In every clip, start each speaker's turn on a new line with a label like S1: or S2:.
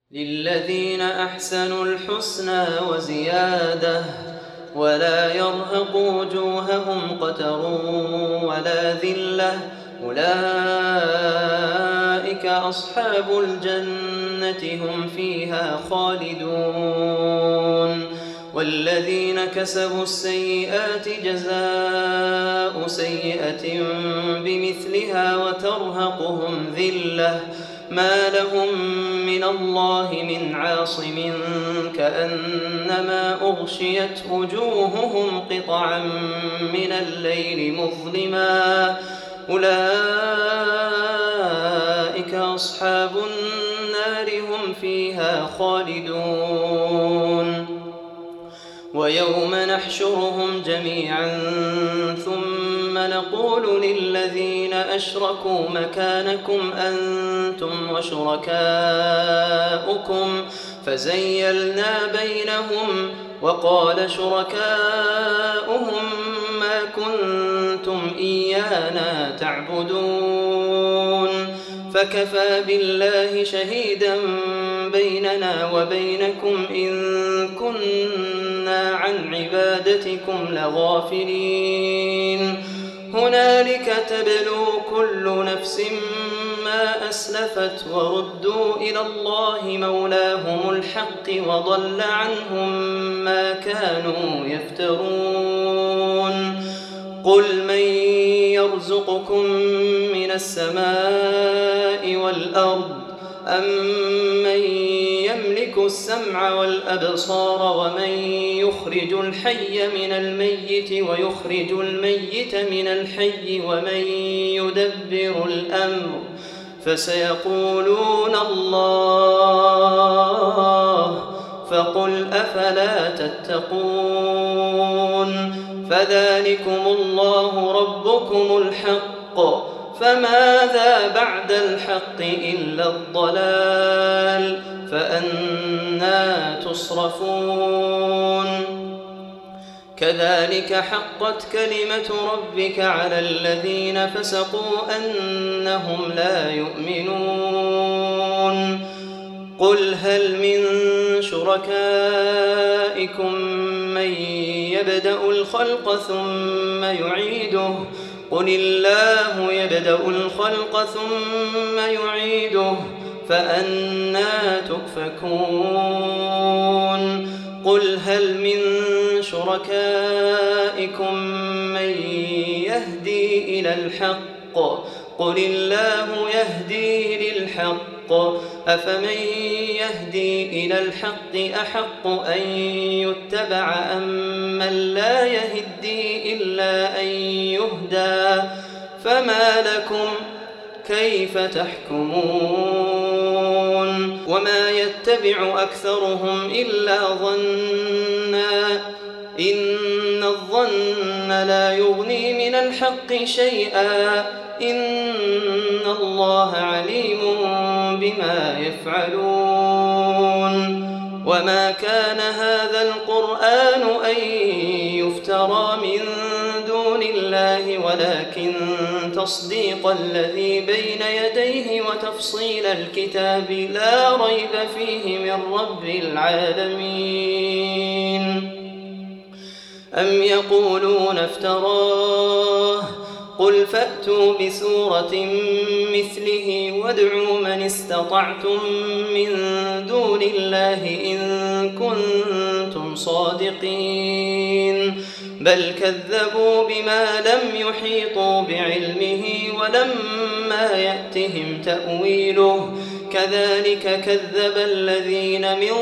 S1: للذين أحسنوا الحسنى وزيادة ولا يرهق وجوههم قتر ولا ذلة أولئك أصحاب الجنة هم فيها خالدون والذين كسبوا السيئات جزاء سيئة بمثلها وترهقهم ذلة ما لهم من الله من عاصم كأنما أغشيت وجوههم قطعا من الليل مظلما أولئك أصحاب النار هم فيها خالدون ويوم نحشرهم جميعا ثم نقول للذين أشركوا مكانكم أنتم وشركاؤكم فزيلنا بينهم وقال شركاؤهم ما كنتم إيانا تعبدون فكفى بالله شهيدا بيننا وبينكم إن كنا عن عبادتكم لغافلين هنالك تبلو كل نفس ما أسلفت وردوا إلى الله مولاهم الحق وضل عنهم ما كانوا يفترون قل من يرزقكم من السماء والأرض أمن يملك السمع والأبصار ومن يخرج الحي من الميت ويخرج الميت من الحي ومن يدبر الأمر فسيقولون الله فقل أفلا تتقون فذلكم الله ربكم الحق فماذا بعد الحق إلا الضلال فأنى تصرفون كذلك حقت كلمة ربك على الذين فسقوا أنهم لا يؤمنون قل هل من شركائكم من يبدأ الخلق ثم يعيده قل الله يبدأ الخلق ثم يعيده فأنى تؤفكون قل هل من شركائكم من يهدي إلى الحق قل الله يهدي للحق أفمن يهدي إلى الحق أحق أن يتبع أمن لا يهدي إلا أن يهدى فما لكم كيف تحكمون وما يتبع أكثرهم إلا ظنا إن الظن لا يغني من الحق شيئا إن الله عليم بما يفعلون وما كان هذا القرآن أن يفترى من دون الله ولكن تصديق الذي بين يديه وتفصيل الكتاب لا ريب فيه من رب العالمين أم يقولون افتراه قل فأتوا بسورة مثله وادعوا من استطعتم من دون الله إن كنتم صادقين بل كذبوا بما لم يحيطوا بعلمه ولما يأتهم تأويله كذلك كذب الذين من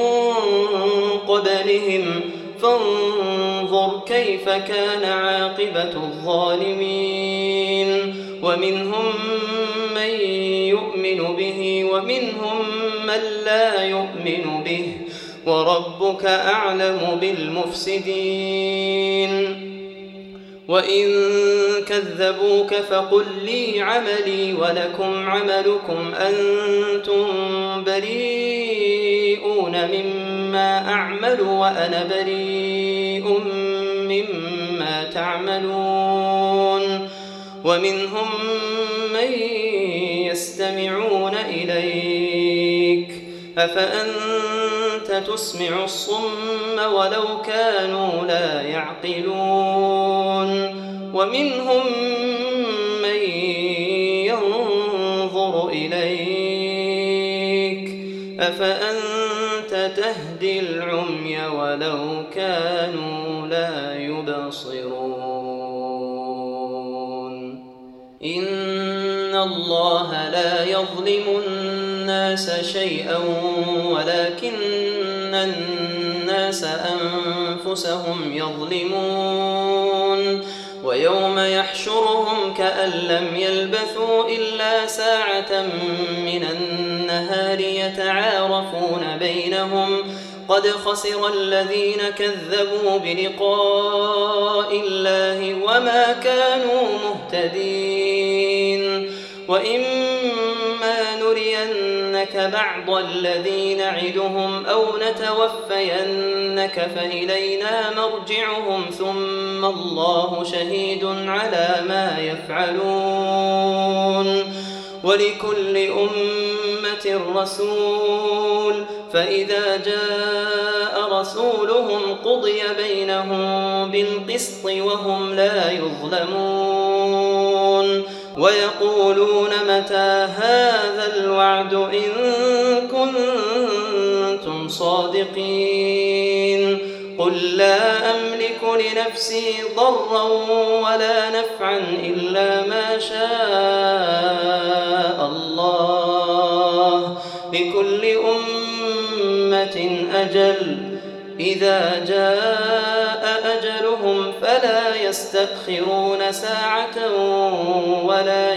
S1: قبلهم فانظر كيف كان عاقبة الظالمين ومنهم من يؤمن به ومنهم من لا يؤمن به وربك أعلم بالمفسدين وإن كذبوك فقل لي عملي ولكم عملكم أنتم بريئون مما أعمل وأنا بريء مما تعملون ومنهم من يستمعون إليك أفأنت تسمع الصم ولو كانوا لا يعقلون ومنهم من ينظر إليك أفأنت تهدي العمي ولو كانوا لا يبصرون إن الله لا يظلم الناس شيئا ولكن الناس أنفسهم يظلمون ويوم يحشرهم كأن لم يلبثوا إلا ساعة من النهار يتعارفون بينهم قد خسر الذين كذبوا بلقاء الله وما كانوا مهتدين وإما نرينك بعض الذي نعدهم أو نتوفينك فإلينا مرجعهم ثم الله شهيد على ما يفعلون ولكل أمة رسول فإذا جاء رسولهم قضي بينهم بالقسط وهم لا يظلمون ويقولون متى هذا الوعد إن كنتم صادقين قل لا أملك لنفسي ضرا ولا نفعا إلا ما شاء الله لكل أمة أجل إذا جاء أجلهم فلا يستأخرون ساعة ولا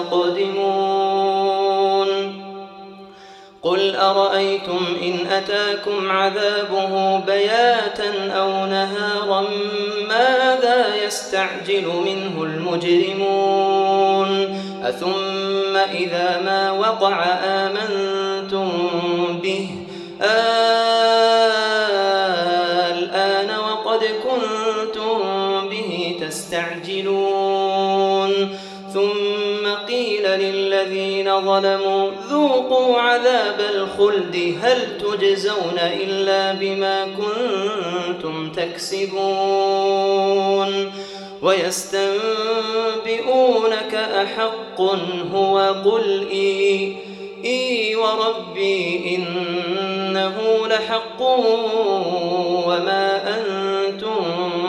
S1: يستقدمون قل أرأيتم إن أتاكم عذابه بياتا أو نهارا ماذا يستعجل منه المجرمون أثم إذا ما وقع آمنتم به الآن وقد كنتم به تستعجلون ثم قيل للذين ظلموا ذوقوا عذاب الخلد هل تجزون إلا بما كنتم تكسبون ويستنبئونك أحق هو قل إي وربي إنه لحق وما أنتم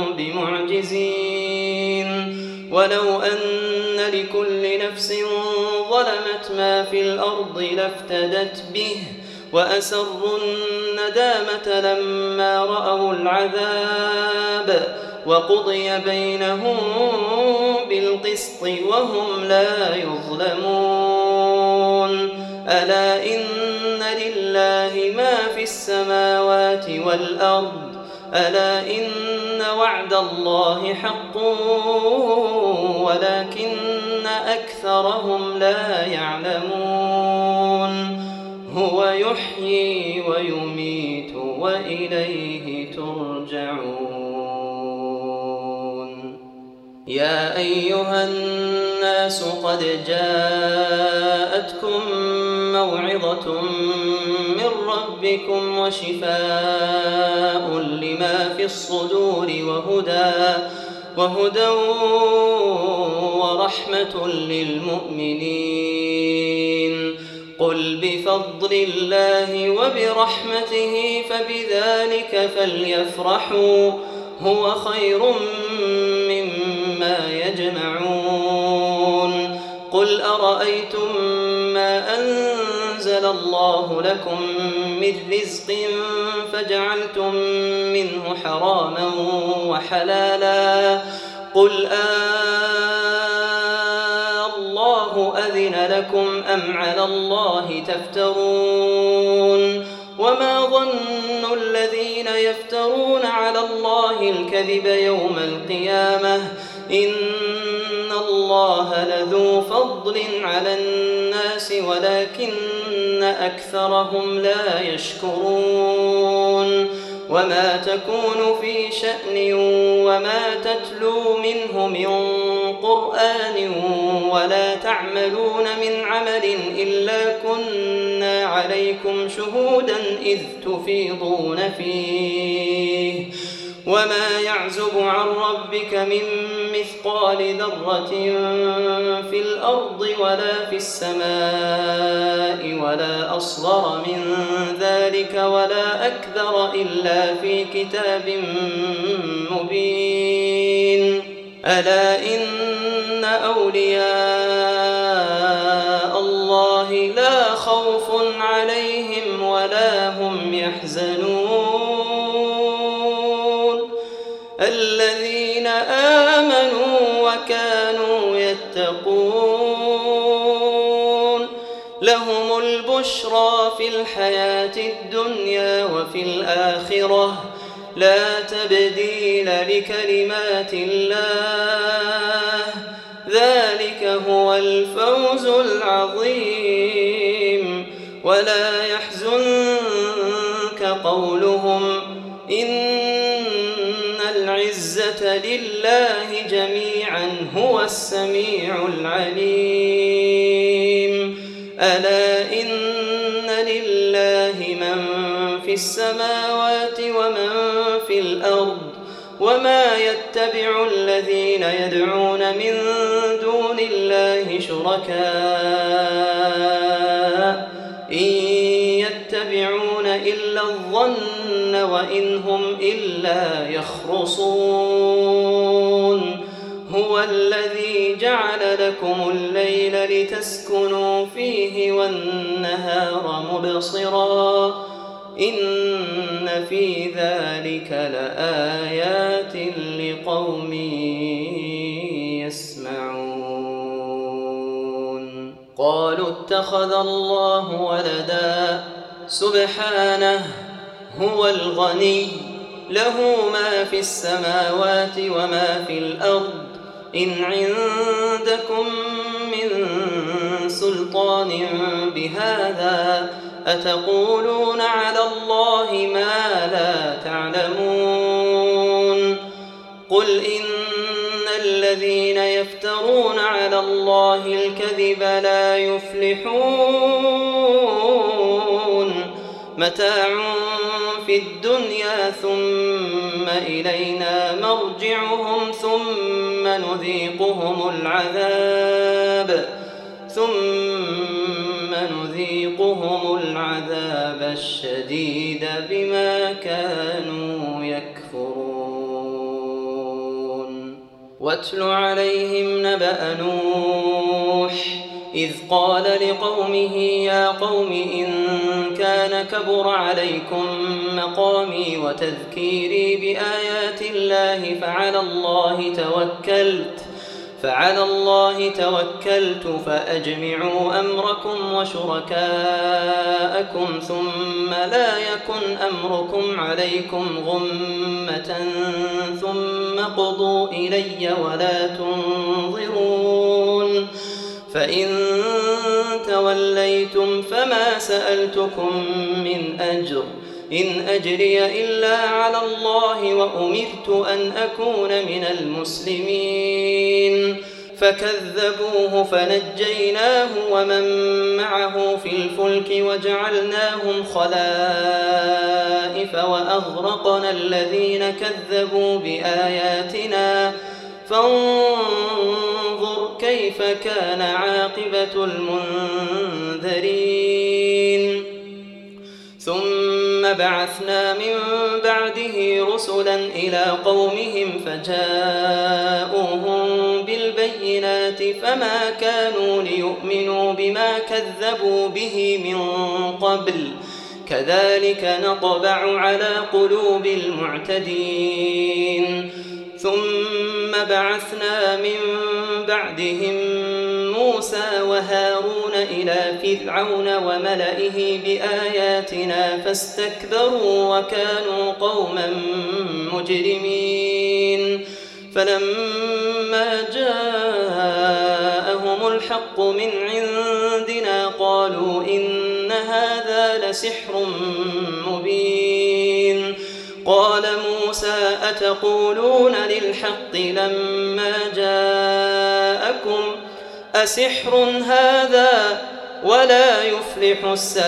S1: بمعجزين ولو أن لكل نفس ظلمت ما في الأرض لافتدت به وأسروا الندامة لما رأوا العذاب وقضي بينهم بالقسط وهم لا يظلمون ألا إن لله ما في السماوات والأرض ألا إن وعد الله حق ولكن أكثرهم لا يعلمون هو يحيي ويميت وإليه ترجعون يا أيها الناس قد جاءتكم موعظة من ربكم وشفاء لما في الصدور وهدى ورحمة للمؤمنين قل بفضل الله وبرحمته فبذلك فليفرحوا هو خير مما يجمعون قل أرأيتم ما أنزل الله لكم من رزق فجعلتم منه حراما وحلالا قل الله أذن لكم أم على الله تفترون وما ظن الذين يفترون على الله الكذب يوم القيامة إن الله لذو فضل على الناس ولكن أكثرهم لا يشكرون وما تكون في شأن وما تتلو منه من قرآن قرآن ولا تعملون من عمل إلا كنا عليكم شهودا إذ تفيضون فيه وما يعزب عن ربك من مثقال ذرة في الأرض ولا في السماء ولا أصغر من ذلك ولا أكبر إلا في كتاب مبين ألا إن أولياء الله لا خوف عليهم ولا هم يحزنون الذين آمنوا وكانوا يتقون لهم البشرى في الحياة الدنيا وفي الآخرة لا تبديل لكلمات الله ذلك هو الفوز العظيم ولا يحزنك قولهم إن العزة لله جميعا هو السميع العليم ألا إن لله من في السماوات ومن في الأرض وما يتبع الذين يدعون من دون الله شركاء إن يتبعون إلا الظن وإن هم إلا يخرصون هو الذي جعل لكم الليل لتسكنوا فيه والنهار مبصرا إن في ذلك لآيات لقوم يسمعون قالوا اتخذ الله ولدا سبحانه هو الغني له ما في السماوات وما في الأرض إن عندكم من سلطان بهذا أتقولون على الله ما لا تعلمون قل إن الذين يفترون على الله الكذب لا يفلحون متاع في الدنيا ثم إلينا مرجعهم ثم نذيقهم العذاب الشديد بما كانوا يكفرون واتل عليهم نبأ نوح إذ قال لقومه يا قوم إن كان كبر عليكم مقامي وتذكيري بآيات الله فعلى الله توكلت فأجمعوا أمركم وشركاءكم ثم لا يكن أمركم عليكم غمة ثم قضوا إلي ولا تنظرون فإن توليتم فما سألتكم من أجر إن أجري إلا على الله وأمرت أن أكون من المسلمين فكذبوه فنجيناه ومن معه في الفلك وجعلناهم خلائف وأغرقنا الذين كذبوا بآياتنا فانظر كيف كان عاقبة المنذرين ثم بعثنا من بعده رسلا إلى قومهم فجاءوهم بالبينات فما كانوا ليؤمنوا بما كذبوا به من قبل كذلك نطبع على قلوب المعتدين ثم بعثنا من بعدهم موسى وهارون إلى فرعون وملئه بآياتنا فاستكبروا وكانوا قوما مجرمين فلما جاءهم الحق من عندنا قالوا إن هذا لسحر مبين قال موسى أتقولون للحق لما جاءكم أسحر هذا ولا يفلح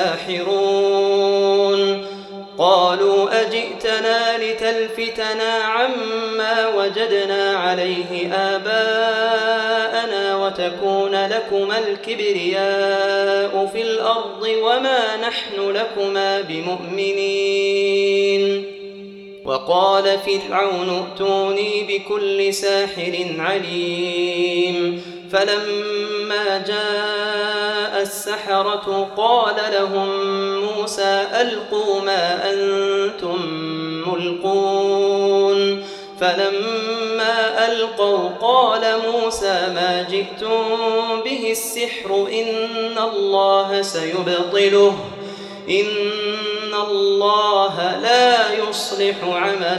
S1: الساحرون قالوا أجئتنا لتلفتنا عما وجدنا عليه آباءنا وتكون لكما الكبرياء في الأرض وما نحن لكما بمؤمنين وقال فرعون ائتوني بكل ساحر عليم فلما جاء السحرة قال لهم موسى ألقوا ما أنتم ملقون فلما ألقوا قال موسى ما جئتم به السحر إن الله سيبطله إن الله لا يصلح عمل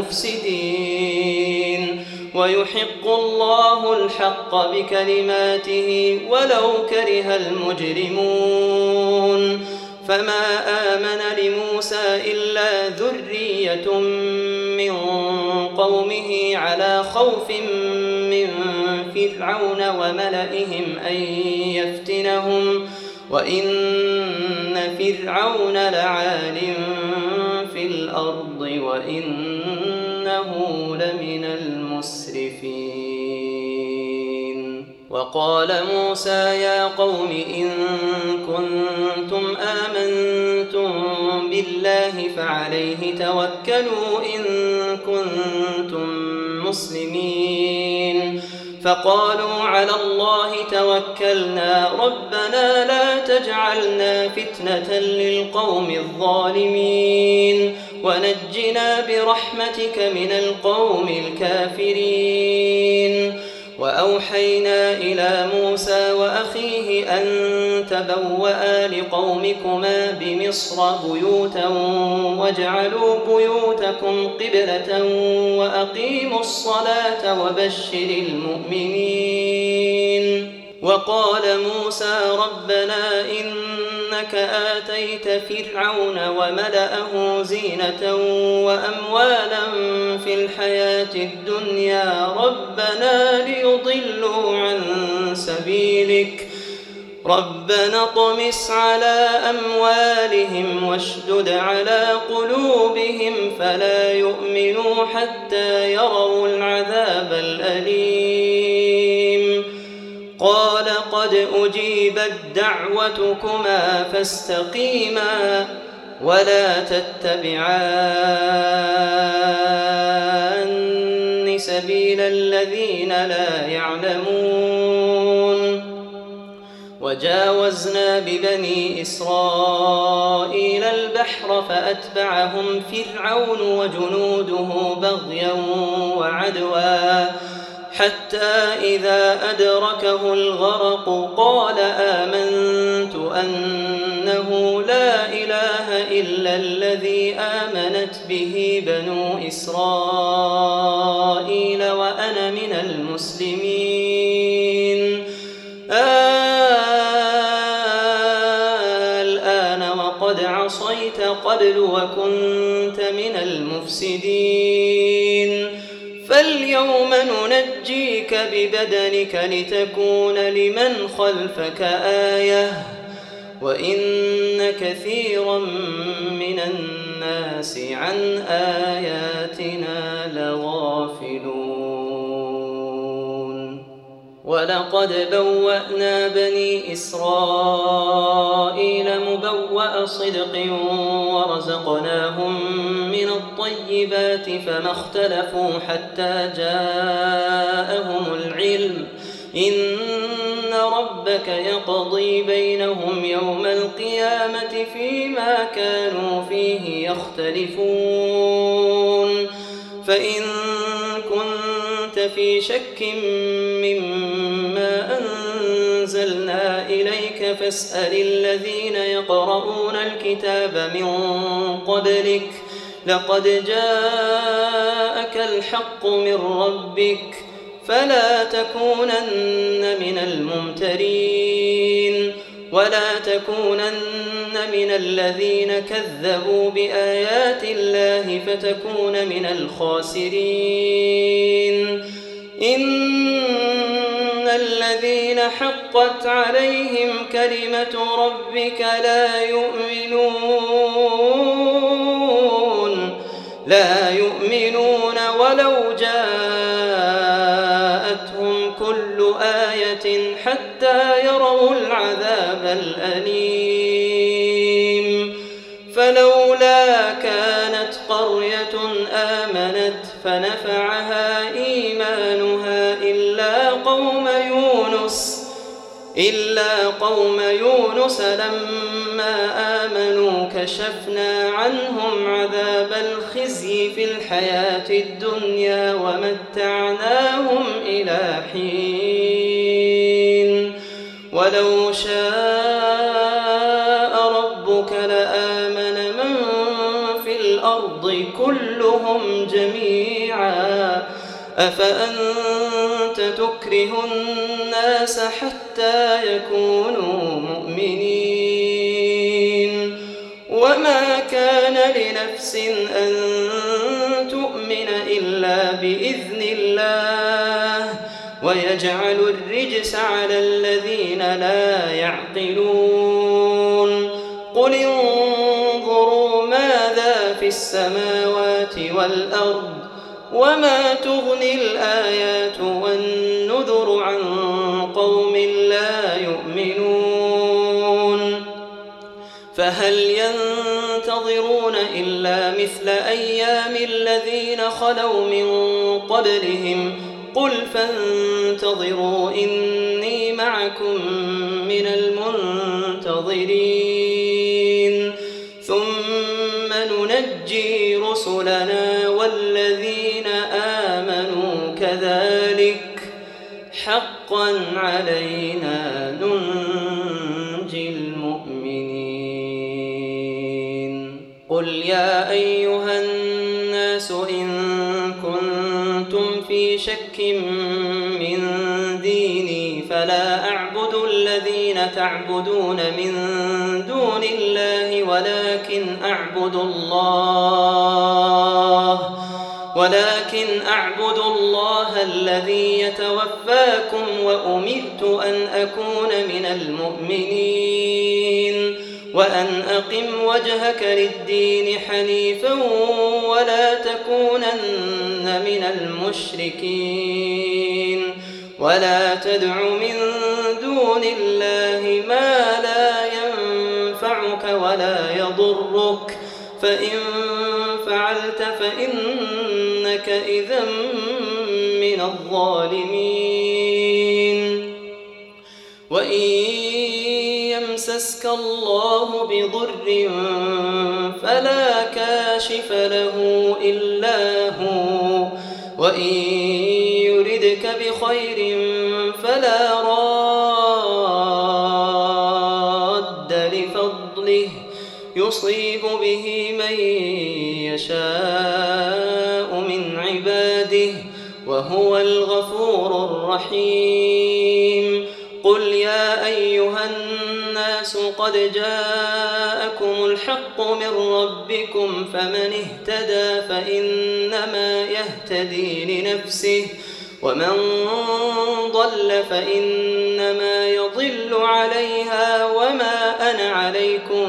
S1: المفسدين ويحق الله الحق بكلماته ولو كره المجرمون فما آمن لموسى إلا ذرية من قومه على خوف من فرعون وملئهم أن يفتنهم وإن فرعون لعال في الأرض وإنه لمن المسرفين وقال موسى يا قوم إن كنتم آمنتم بالله فعليه توكلوا إن كنتم مسلمين فقالوا على الله توكلنا ربنا لا تجعلنا فتنة للقوم الظالمين ونجنا برحمتك من القوم الكافرين وأوحينا إلى موسى وأخيه أن تبوأ لقومكما بمصر بيوتا واجعلوا بيوتكم قبلة وأقيموا الصلاة وبشر المؤمنين وقال موسى ربنا إنك آتيت فرعون وملأه زينة وأموالا في الحياة الدنيا ربنا ليضلوا عن سبيلك ربنا اطمس على أموالهم واشدد على قلوبهم فلا يؤمنوا حتى يروا العذاب الأليم قال قد أجيبت دعوتكما فاستقيما ولا تتبعان سبيل الذين لا يعلمون وجاوزنا ببني إسرائيل البحر فأتبعهم فرعون وجنوده بغيا وعدوا حتى إذا أدركه الغرق قال آمنت أنه لا إله إلا الذي آمنت به بنو إسرائيل وأنا من المسلمين الآن وقد عصيت قبل وكنت من المفسدين فاليوم ننجيك ببدنك لتكون لمن خلفك آية وإن كثيرا من الناس عن آياتنا لغافلون ولقد بوأنا بني إسرائيل مبوأ صدق ورزقناهم من الطيبات فما اختلفوا حتى جاءهم العلم إن ربك يقضي بينهم يوم القيامة فيما كانوا فيه يختلفون فإن كنت في شك مما أنزلنا إليك فاسأل الذين يقرؤون الكتاب من قبلك لقد جاءك الحق من ربك فلا تكونن من الممترين ولا تكونن من الذين كذبوا بآيات الله فتكون من الخاسرين إن الذين حقت عليهم كلمة ربك لا يؤمنون ولو جاءتهم كل آية حتى يروا العذاب الأليم فلولا كانت قرية آمنت فنفعها إيمانها إلا قوم يونس لما آمنوا كشفنا عنهم عذاب الخزي في الحياة الدنيا ومتعناهم إلى حين ولو شاء ربك لآمن من في الأرض كلهم جميعا أفأنت تكره الناس حتى يكونوا مؤمنين وما كان لنفس أن تؤمن إلا بإذن الله ويجعل الرجس على الذين لا يعقلون قل انظروا ماذا في السماوات والأرض وما تغني الآيات والنذر عن قوم لا يؤمنون فهل ينتظرون إلا مثل أيام الذين خلوا من قبلهم قل فانتظروا إني معكم من المنتظرين ثم ننجي رسلنا والذين آمنوا كذلك حقا علينا ننجي المؤمنين قل يا أيها الناس إن كنتم في شك من ديني فلا أعبد الذين تعبدون من دون الله ولكن أعبد الله الذي يتوفاكم وأمرت أن أكون من المؤمنين وأن أقم وجهك للدين حنيفا ولا تكونن من المشركين ولا تدع من دون الله ما لا ينفعك ولا يضرك فإن فعلت فإنك إذا من الظالمين وإن يمسسك الله بضر فلا كاشف له إلا هو وإن يردك بخير فلا راد لفضله يصيب به من يشاء من عباده وهو الغفور الرحيم قل يا أيها الناس قد جاءكم الحق من ربكم فمن اهتدى فإنما يهتدي لنفسه ومن ضل فإنما يضل عليها وما أنا عليكم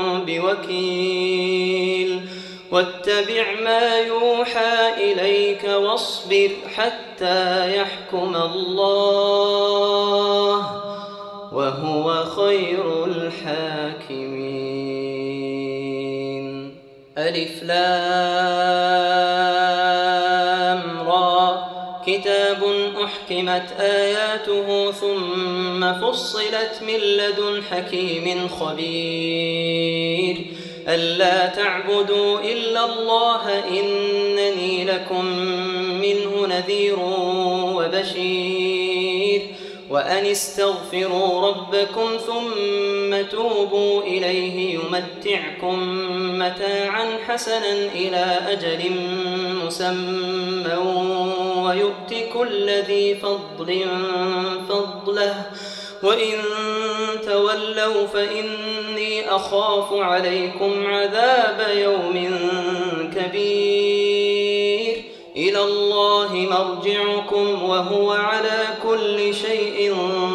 S1: بوكيل واتبع ما يوحى إليك واصبر حتى يحكم الله وهو خير الحاكمين ألف لام را كتاب أحكمت آياته ثم فصلت من لدن حكيم خبير ألا تعبدوا إلا الله إنني لكم منه نذير وبشير وأن استغفروا ربكم ثم توبوا إليه يمتعكم متاعا حسنا إلى أجل مسمى ويؤت كل ذي فضل فضله وإن تولوا فإني أخاف عليكم عذاب يوم كبير إلى الله مرجعكم وهو على كل شيء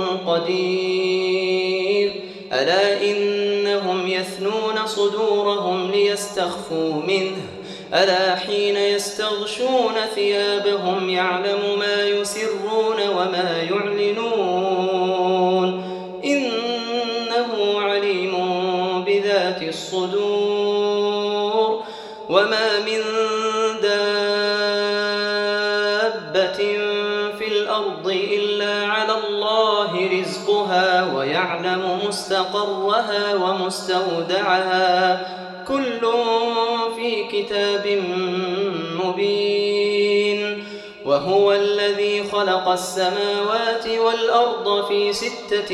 S1: قدير ألا إنهم يثنون صدورهم ليستخفوا منه ألا حين يستغشون ثيابهم يعلم ما يسرون وما يعلنون إنه عليم بذات الصدور وما من دابة في الأرض إلا على الله رزقها ويعلم مستقرها ومستودعها كل في كتاب مبين وهو الذي خلق السماوات والأرض في 6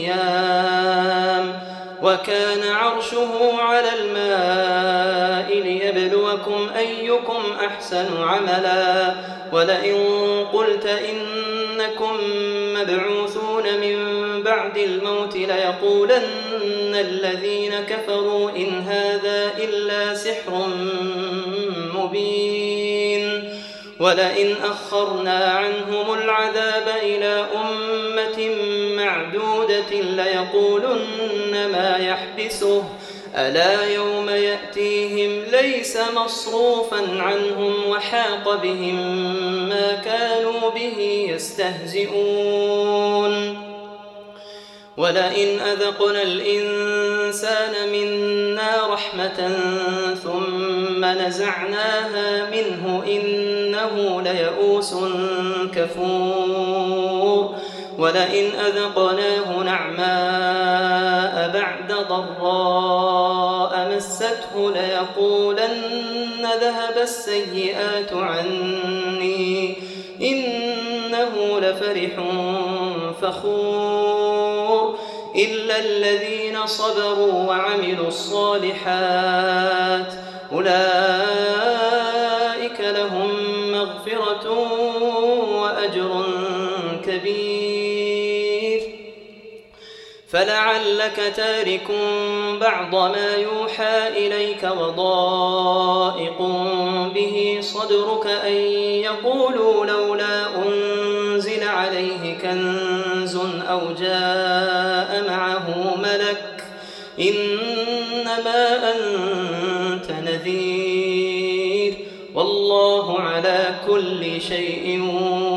S1: أيام وكان عرشه على الماء ليبلوكم أيكم أحسن عملا ولئن قلت إنكم مبعوثون من بعد الموت ليقولن الذين كفروا إن هذا إلا سحر مبين ولئن أخرنا عنهم العذاب إلى أمة معدودة ليقولن ما يحبسه ألا يوم يأتيهم ليس مصروفا عنهم وحاق بهم ما كانوا به يستهزئون ولئن أذقنا الإنسان منا رحمة ثم نزعناها منه إنه ليئوس كفور ولئن أذقناه نعماء بعد ضراء مسته ليقولن ذهب السيئات عني إنه لفرح فخور إلا الذين صبروا وعملوا الصالحات أولئك لهم مغفرة وأجر كبير فلعلك تارك بعض ما يوحى إليك وضائق به صدرك أن يقولوا لولا أنزل عليه كنز أو جاء معه ملك إنما أنت نذير والله على كل شيء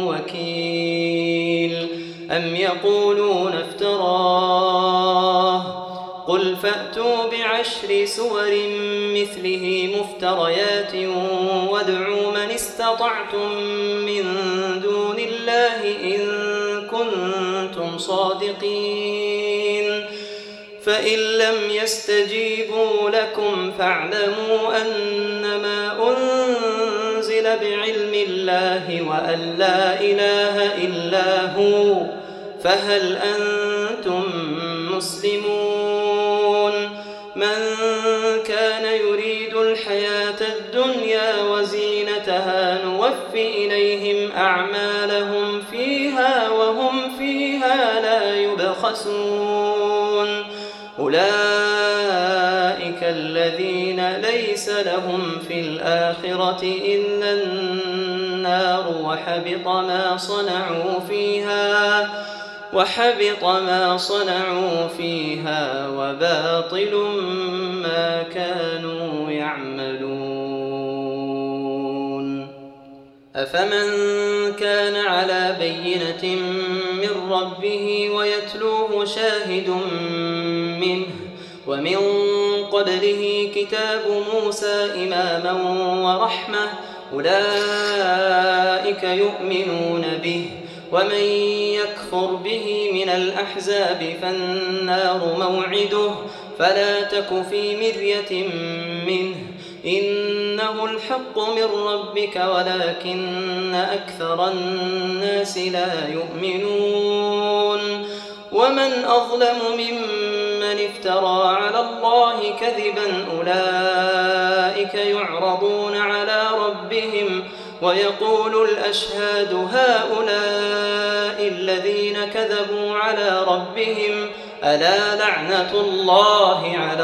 S1: وكيل أم يقولون افتراه قل فأتوا ب10 سور مثله مفتريات وادعوا من استطعتم من دون الله إن كنتم صادقين فإن لم يستجيبوا لكم فاعلموا أنما أنزل بعلم الله وأن لا إله إلا هو فهل أنتم مسلمون من كان يريد الحياة الدنيا وزينتها نوفي إليهم أعمالهم فيها وهم فيها لا يبخسون أولئك الذين ليس لهم في الآخرة إلا النار وحبط ما صنعوا فيها وباطل ما كانوا يعملون أفمن كان على بينة من ربه ويتلوه شاهد منه ومن قبله كتاب موسى إماما ورحمة أولئك يؤمنون به ومن يكفر به من الأحزاب فالنار موعده فلا تك في مرية منه إنه الحق من ربك ولكن أكثر الناس لا يؤمنون ومن أظلم ممن افترى على الله كذبا أولئك يعرضون على ربهم ويقول الأشهاد هؤلاء الذين كذبوا على ربهم ألا لعنة الله على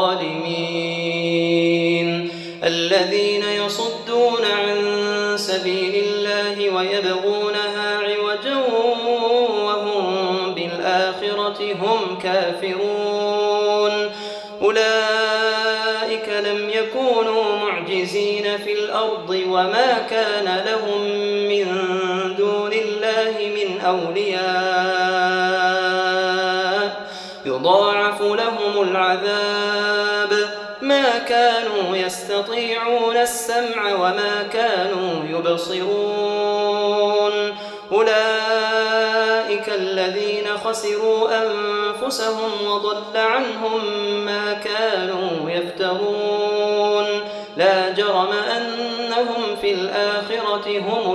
S1: الظالمين الذين يصدون عن سبيل الله ويبغونها عوجا وهم بالآخرة هم كافرون أولئك لم يكونوا معجزين في الأرض وما كان لهم من دون الله من أولياء يضاعف لهم العذاب ما كانوا يستطيعون السمع وما كانوا يبصرون أولئك الذين خسروا أنفسهم وضل عنهم ما كانوا يفترون لا جرم أنهم في الآخرة هم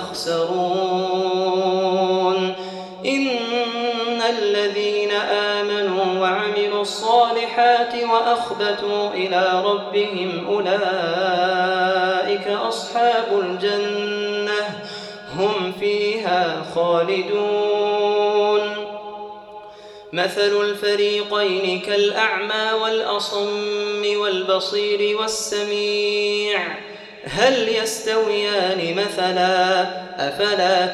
S1: الأخسرون إن الذين آمنوا وعملوا الصالحات وأخبتوا إلى ربهم أولئك أصحاب الجنة هم فيها خالدون مثل الفريقين كالأعمى والأصم والبصير والسميع هل يستويان مثلا أفلا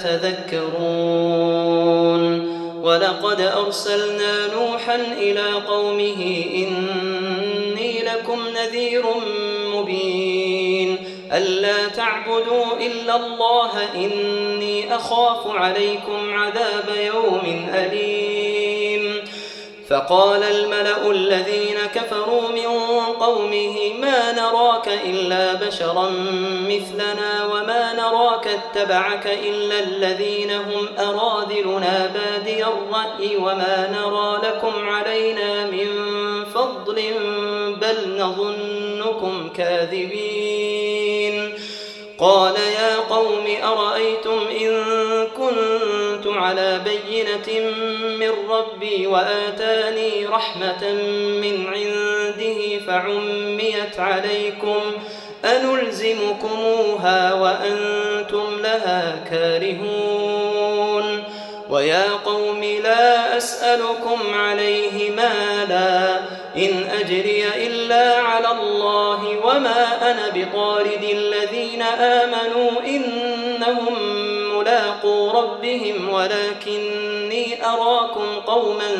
S1: تذكرون ولقد أرسلنا نوحا إلى قومه إني لكم نذير مبين ألا تعبدوا إلا الله إني أخاف عليكم عذاب يوم أليم فقال الملأ الذين كفروا من قومه ما نراك إلا بشرا مثلنا وما نراك اتبعك إلا الذين هم أراذلنا بادي الرأي وما نرى لكم علينا من فضل بل نظنكم كاذبين قال يا قوم أرأيتم إن كنت على بينة من ربي وآتاني رحمة من عنده فعميت عليكم أنلزمكموها وأنتم لها كارهون ويا قوم لا أسألكم عليه مالا إن أجري إلا على الله وما أنا بطارد الذين آمنوا إنهم ملاقو ربهم ولكني أراكم قوما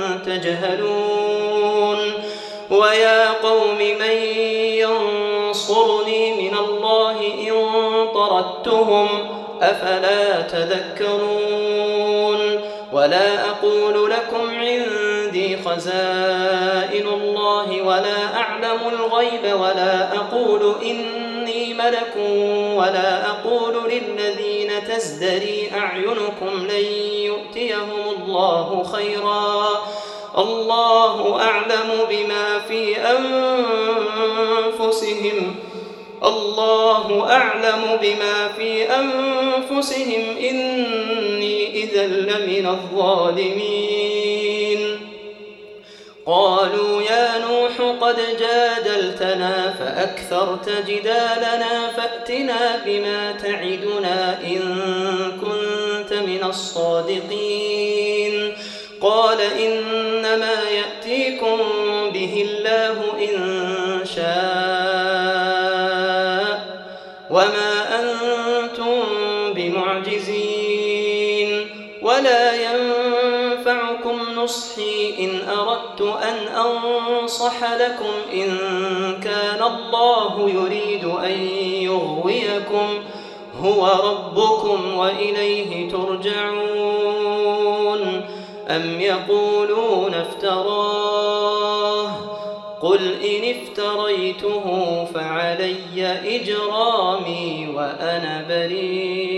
S1: تجهلون ويا قوم من ينصرني من الله إن طردتهم أفلا تذكرون ولا أقول لكم عندي خزائن الله ولا أعلم الغيب ولا أقول إني ملك ولا أقول للذين تزدري أعينكم لن يؤتيهم الله خيرا الله أعلم بما في أنفسهم إني إذا لمن الظالمين قالوا يا نوح قد جادلتنا فأكثرت جدالنا فأتنا بما تعدنا إن كنت من الصادقين قال إنما يأتيكم به الله إن شاء وما أنتم بمعجزين ولا ينفعكم نصحي إن أردت أن أنصح لكم إن كان الله يريد أن يغويكم هو ربكم وإليه ترجعون أم يقولون افتراه قل إن افتريته فعلي إجرامي وأنا بريء